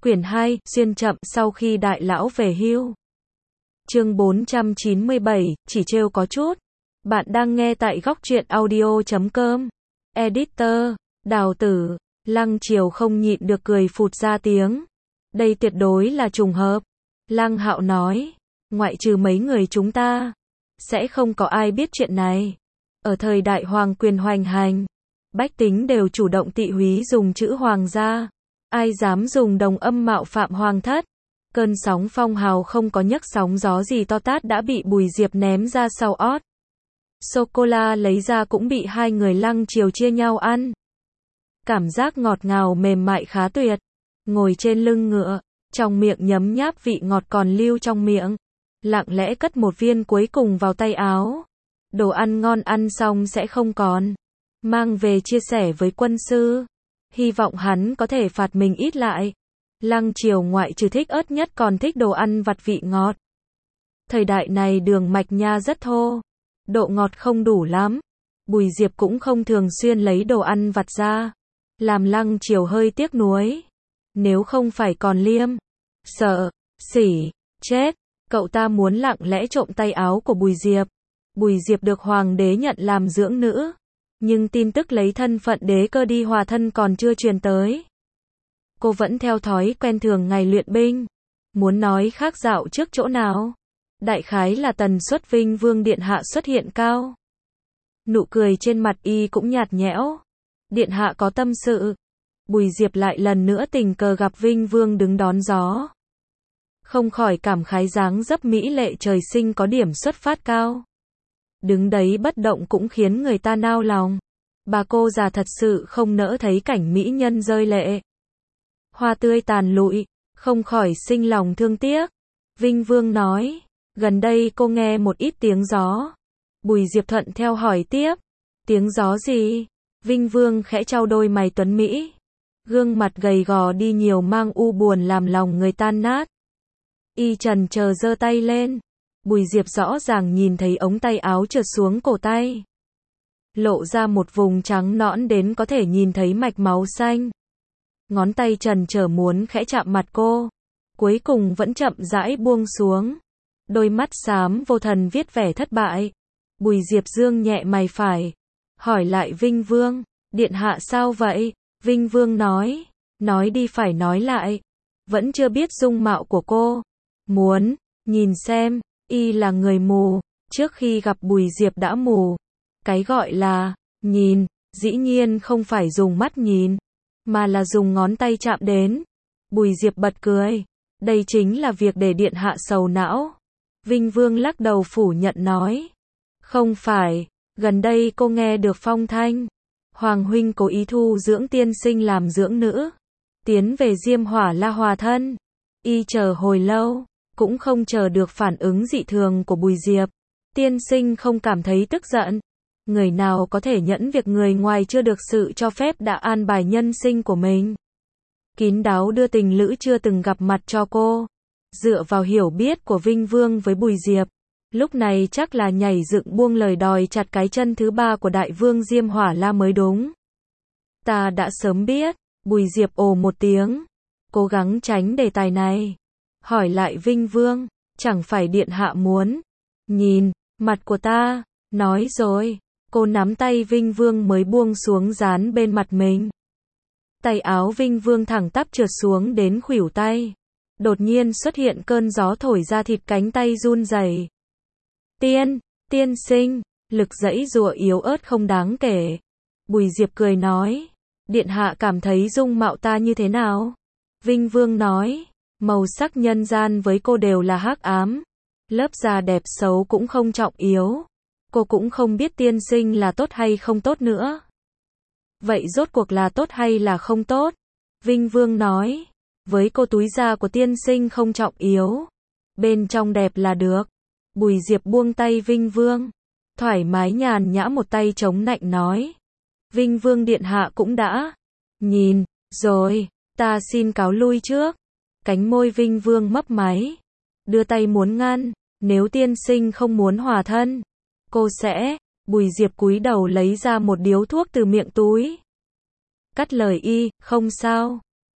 Quyển 2, xuyên chậm sau khi đại lão về hưu. Chương 497, chỉ trêu có chút. Bạn đang nghe tại góc truyện audio.com. Editor, Đào Tử, Lăng Triều không nhịn được cười phụt ra tiếng. Đây tuyệt đối là trùng hợp. Lăng Hạo nói, ngoại trừ mấy người chúng ta, sẽ không có ai biết chuyện này. Ở thời đại hoàng quyền hoành hành, bách tính đều chủ động tị húy dùng chữ hoàng gia. Ai dám dùng đồng âm mạo phạm hoàng thất. Cơn sóng phong hào không có nhấc sóng gió gì to tát đã bị Bùi Diệp ném ra sau ót. Sô-cô-la lấy ra cũng bị hai người Lăng Triều chia nhau ăn. Cảm giác ngọt ngào mềm mại khá tuyệt. Ngồi trên lưng ngựa, trong miệng nhấm nháp vị ngọt còn lưu trong miệng. Lặng lẽ cất một viên cuối cùng vào tay áo. Đồ ăn ngon ăn xong sẽ không còn. Mang về chia sẻ với quân sư. Hy vọng hắn có thể phạt mình ít lại. Lăng Triều ngoại trừ thích ớt nhất còn thích đồ ăn vặt vị ngọt. Thời đại này đường mạch nha rất thô. Độ ngọt không đủ lắm. Bùi Diệp cũng không thường xuyên lấy đồ ăn vặt ra. Làm Lăng Triều hơi tiếc nuối. Nếu không phải còn liêm. Sợ. Sỉ. Chết. Cậu ta muốn lặng lẽ trộm tay áo của Bùi Diệp. Bùi Diệp được hoàng đế nhận làm dưỡng nữ. Nhưng tin tức lấy thân phận đế cơ đi hòa thân còn chưa truyền tới. Cô vẫn theo thói quen thường ngày luyện binh. Muốn nói khác dạo trước chỗ nào? Đại khái là tần suất Vinh Vương Điện Hạ xuất hiện cao. Nụ cười trên mặt y cũng nhạt nhẽo. Điện Hạ có tâm sự. Bùi Diệp lại lần nữa tình cờ gặp Vinh Vương đứng đón gió. Không khỏi cảm khái dáng dấp mỹ lệ trời sinh có điểm xuất phát cao. Đứng đấy bất động cũng khiến người ta nao lòng. Bà cô già thật sự không nỡ thấy cảnh mỹ nhân rơi lệ. Hoa tươi tàn lụi, không khỏi sinh lòng thương tiếc. Vinh Vương nói, gần đây cô nghe một ít tiếng gió. Bùi Diệp thuận theo hỏi tiếp, tiếng gió gì? Vinh Vương khẽ chau đôi mày tuấn mỹ. Gương mặt gầy gò đi nhiều mang u buồn làm lòng người tan nát. Y chần chờ giơ tay lên. Bùi Diệp rõ ràng nhìn thấy ống tay áo trượt xuống cổ tay. Lộ ra một vùng trắng nõn đến có thể nhìn thấy mạch máu xanh. Ngón tay chần chờ muốn khẽ chạm mặt cô. Cuối cùng vẫn chậm rãi buông xuống. Đôi mắt xám vô thần viết vẻ thất bại. Bùi Diệp dương nhẹ mày phải. Hỏi lại Vinh Vương, điện hạ sao vậy? Vinh Vương nói đi phải nói lại. Vẫn chưa biết dung mạo của cô. Muốn, nhìn xem. Y là người mù, trước khi gặp Bùi Diệp đã mù. Cái gọi là nhìn, dĩ nhiên không phải dùng mắt nhìn, mà là dùng ngón tay chạm đến. Bùi Diệp bật cười, đây chính là việc để điện hạ sầu não. Vinh Vương lắc đầu phủ nhận nói, không phải, gần đây cô nghe được phong thanh. Hoàng huynh cố ý thu dưỡng tiên sinh làm dưỡng nữ, tiến về Diêm Hỏa La hòa thân. Y chờ hồi lâu. Cũng không chờ được phản ứng dị thường của Bùi Diệp. Tiên sinh không cảm thấy tức giận. Người nào có thể nhẫn việc người ngoài chưa được sự cho phép đã an bài nhân sinh của mình. Kín đáo đưa tình lữ chưa từng gặp mặt cho cô. Dựa vào hiểu biết của Vinh Vương với Bùi Diệp. Lúc này chắc là nhảy dựng buông lời đòi chặt cái chân thứ ba của đại vương Diêm Hỏa La mới đúng. Ta đã sớm biết. Bùi Diệp ồ một tiếng. Cố gắng tránh đề tài này. Hỏi lại Vinh Vương, chẳng phải điện hạ muốn nhìn mặt của ta, nói rồi. Cô nắm tay Vinh Vương mới buông xuống dán bên mặt mình. Tay áo Vinh Vương thẳng tắp trượt xuống đến khuỷu tay. Đột nhiên xuất hiện cơn gió thổi ra thịt cánh tay run rẩy. Tiên sinh, lực giãy giụa yếu ớt không đáng kể. Bùi Diệp cười nói, điện hạ cảm thấy dung mạo ta như thế nào? Vinh Vương nói, màu sắc nhân gian với cô đều là hắc ám. Lớp da đẹp xấu cũng không trọng yếu. Cô cũng không biết tiên sinh là tốt hay không tốt nữa. Vậy rốt cuộc là tốt hay là không tốt? Vinh Vương nói, với cô túi da của tiên sinh không trọng yếu. Bên trong đẹp là được. Bùi Diệp buông tay Vinh Vương. Thoải mái nhàn nhã một tay chống nạnh nói. Vinh Vương điện hạ cũng đã nhìn rồi, ta xin cáo lui trước. Cánh môi Vinh Vương mấp máy. Đưa tay muốn ngăn. Nếu tiên sinh không muốn hòa thân, cô sẽ. Bùi Diệp cúi đầu lấy ra một điếu thuốc từ miệng túi. Cắt lời y, không sao.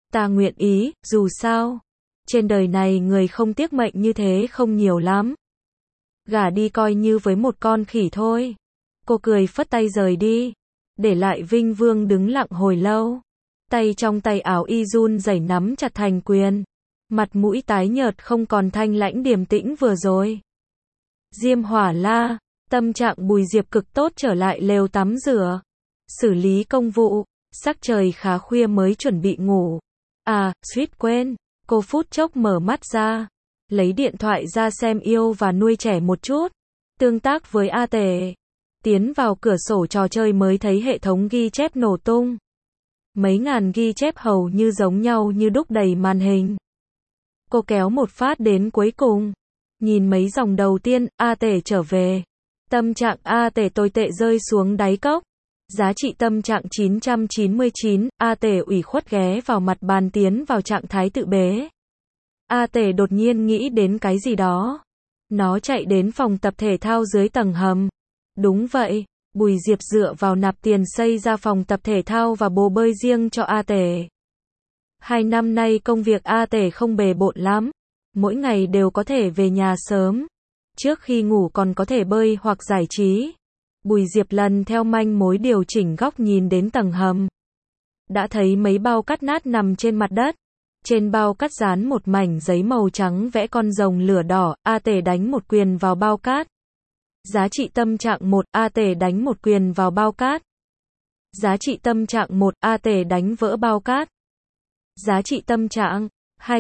Ta nguyện ý, dù sao. Trên đời này người không tiếc mệnh như thế không nhiều lắm. Gả đi coi như với một con khỉ thôi. Cô cười phất tay rời đi. Để lại Vinh Vương đứng lặng hồi lâu. Tay trong tay áo y run rẩy nắm chặt thành quyền. Mặt mũi tái nhợt không còn thanh lãnh điềm tĩnh vừa rồi. Diêm Hỏa La, tâm trạng Bùi Diệp cực tốt trở lại lều tắm rửa. Xử lý công vụ, sắc trời khá khuya mới chuẩn bị ngủ. À, suýt quên, cô phút chốc mở mắt ra. Lấy điện thoại ra xem Yêu và Nuôi Trẻ một chút. Tương tác với A Tể. Tiến vào cửa sổ trò chơi mới thấy hệ thống ghi chép nổ tung. Mấy ngàn ghi chép hầu như giống nhau như đúc đầy màn hình. Cô kéo một phát đến cuối cùng. Nhìn mấy dòng đầu tiên, A Tể trở về. Tâm trạng A Tể tồi tệ rơi xuống đáy cốc. Giá trị tâm trạng 999, A Tể ủy khuất ghé vào mặt bàn tiến vào trạng thái tự bế. A Tể đột nhiên nghĩ đến cái gì đó. Nó chạy đến phòng tập thể thao dưới tầng hầm. Đúng vậy, Bùi Diệp dựa vào nạp tiền xây ra phòng tập thể thao và bồ bơi riêng cho A Tể. 2 năm nay công việc A Tể không bề bộn lắm. Mỗi ngày đều có thể về nhà sớm. Trước khi ngủ còn có thể bơi hoặc giải trí. Bùi Diệp lần theo manh mối điều chỉnh góc nhìn đến tầng hầm. Đã thấy mấy bao cát nát nằm trên mặt đất. Trên bao cát dán một mảnh giấy màu trắng vẽ con rồng lửa đỏ. A Tể đánh một quyền vào bao cát. Giá trị tâm trạng 1, A Tể đánh một quyền vào bao cát. Giá trị tâm trạng 1, A Tể đánh vỡ bao cát. Giá trị tâm trạng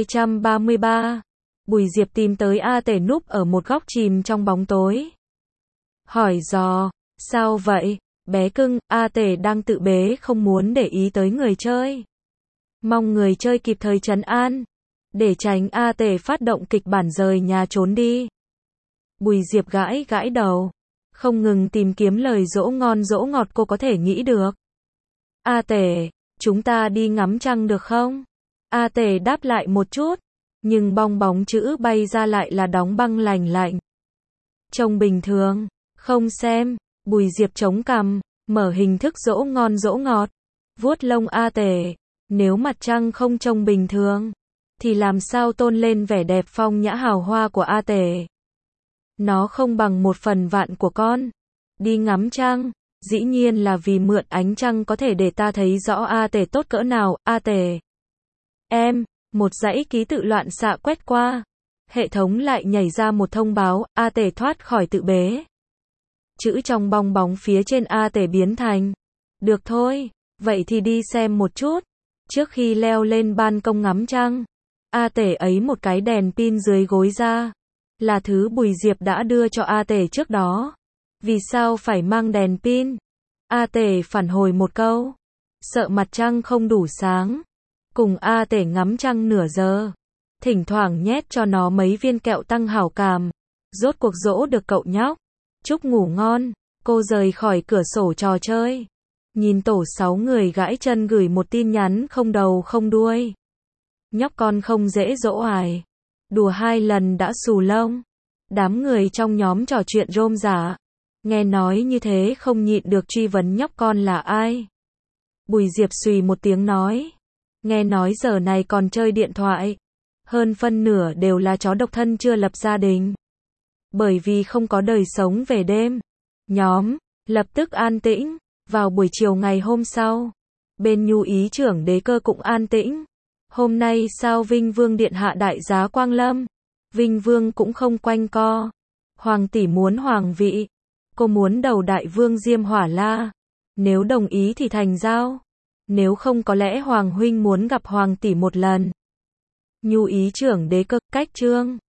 233. Bùi Diệp tìm tới A Tể núp ở một góc chìm trong bóng tối. Hỏi dò, sao vậy, bé cưng, A Tể đang tự bế không muốn để ý tới người chơi. Mong người chơi kịp thời trấn an, để tránh A Tể phát động kịch bản rời nhà trốn đi. Bùi Diệp gãi gãi đầu, không ngừng tìm kiếm lời dỗ ngon dỗ ngọt cô có thể nghĩ được. A Tể, chúng ta đi ngắm trăng được không? A Tể đáp lại một chút, nhưng bong bóng chữ bay ra lại là đóng băng lành lạnh. Trông bình thường, không xem. Bùi Diệp chống cằm, mở hình thức dỗ ngon dỗ ngọt, vuốt lông A Tể. Nếu mặt trăng không trông bình thường, thì làm sao tôn lên vẻ đẹp phong nhã hào hoa của A Tể? Nó không bằng 1/1000 của con. Đi ngắm trăng, dĩ nhiên là vì mượn ánh trăng có thể để ta thấy rõ A Tể tốt cỡ nào. A Tể, em, một dãy ký tự loạn xạ quét qua. Hệ thống lại nhảy ra một thông báo, A Tể thoát khỏi tự bế. Chữ trong bong bóng phía trên A Tể biến thành. Được thôi, vậy thì đi xem một chút. Trước khi leo lên ban công ngắm trăng, A Tể ấy một cái đèn pin dưới gối ra. Là thứ Bùi Diệp đã đưa cho A Tể trước đó. Vì sao phải mang đèn pin? A Tể phản hồi một câu. Sợ mặt trăng không đủ sáng. Cùng A Tể ngắm trăng nửa giờ. Thỉnh thoảng nhét cho nó mấy viên kẹo tăng hảo cảm. Rốt cuộc dỗ được cậu nhóc. Chúc ngủ ngon. Cô rời khỏi cửa sổ trò chơi. Nhìn tổ 6 người gãi chân gửi một tin nhắn không đầu không đuôi. Nhóc con không dễ dỗ ải. Đùa 2 lần đã xù lông. Đám người trong nhóm trò chuyện rôm rả. Nghe nói như thế không nhịn được truy vấn nhóc con là ai. Bùi Diệp xùy một tiếng nói. Nghe nói giờ này còn chơi điện thoại. Hơn phân nửa đều là chó độc thân chưa lập gia đình. Bởi vì không có đời sống về đêm. Nhóm lập tức an tĩnh. Vào buổi chiều ngày hôm sau, bên Nhu ý trưởng Đế Cơ cũng an tĩnh. Hôm nay sao Vinh Vương điện hạ đại giá quang lâm? Vinh Vương cũng không quanh co. Hoàng tỷ muốn hoàng vị. Cô muốn đầu đại vương Diêm Hỏa La. Nếu đồng ý thì thành giao. Nếu không có lẽ Hoàng huynh muốn gặp hoàng tỷ một lần. Nhu ý trưởng Đế Cơ, cách chương